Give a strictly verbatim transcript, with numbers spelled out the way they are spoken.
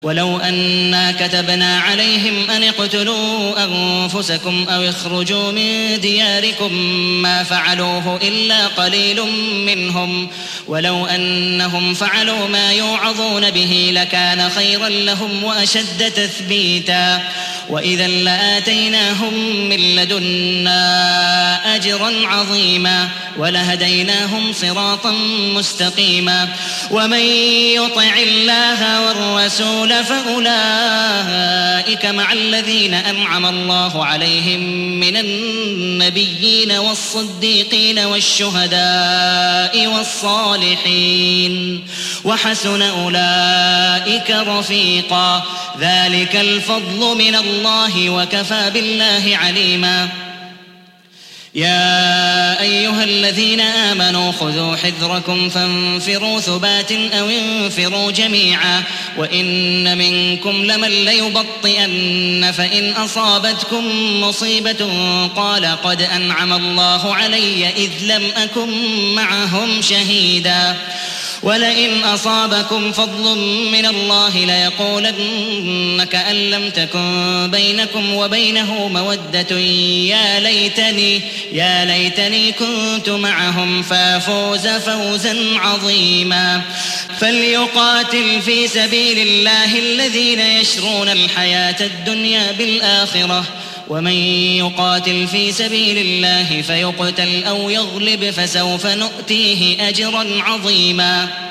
ولو أنا كتبنا عليهم أن اقتلوا أنفسكم أو اخرجوا من دياركم ما فعلوه إلا قليل منهم ولو أنهم فعلوا ما يوعظون به لكان خيرا لهم وأشد تثبيتا وإذا لآتيناهم من لدنا أجرا عظيما ولهديناهم صراطا مستقيما ومن يطع الله والرسول فأولئك مع الذين أنعم الله عليهم من النبيين والصديقين والشهداء والصالحين وحسن أولئك رفيقا ذلك الفضل من الله وكفى بالله عليما يا أيها الذين آمنوا خذوا حذركم فانفروا ثبات أو انفروا جميعا وإن منكم لمن ليبطئن فإن أصابتكم مصيبة قال قد أنعم الله علي إذ لم أكن معهم شهيدا ولئن أصابكم فضل من الله ليقولن كأن لم تكن بينكم وبينه مودة يا ليتني يا ليتني كنت معهم فافوز فوزا عظيما فليقاتل في سبيل الله الذين يشرون الحياة الدنيا بالآخرة ومن يقاتل في سبيل الله فيقتل أو يغلب فسوف نؤتيه أجرا عظيما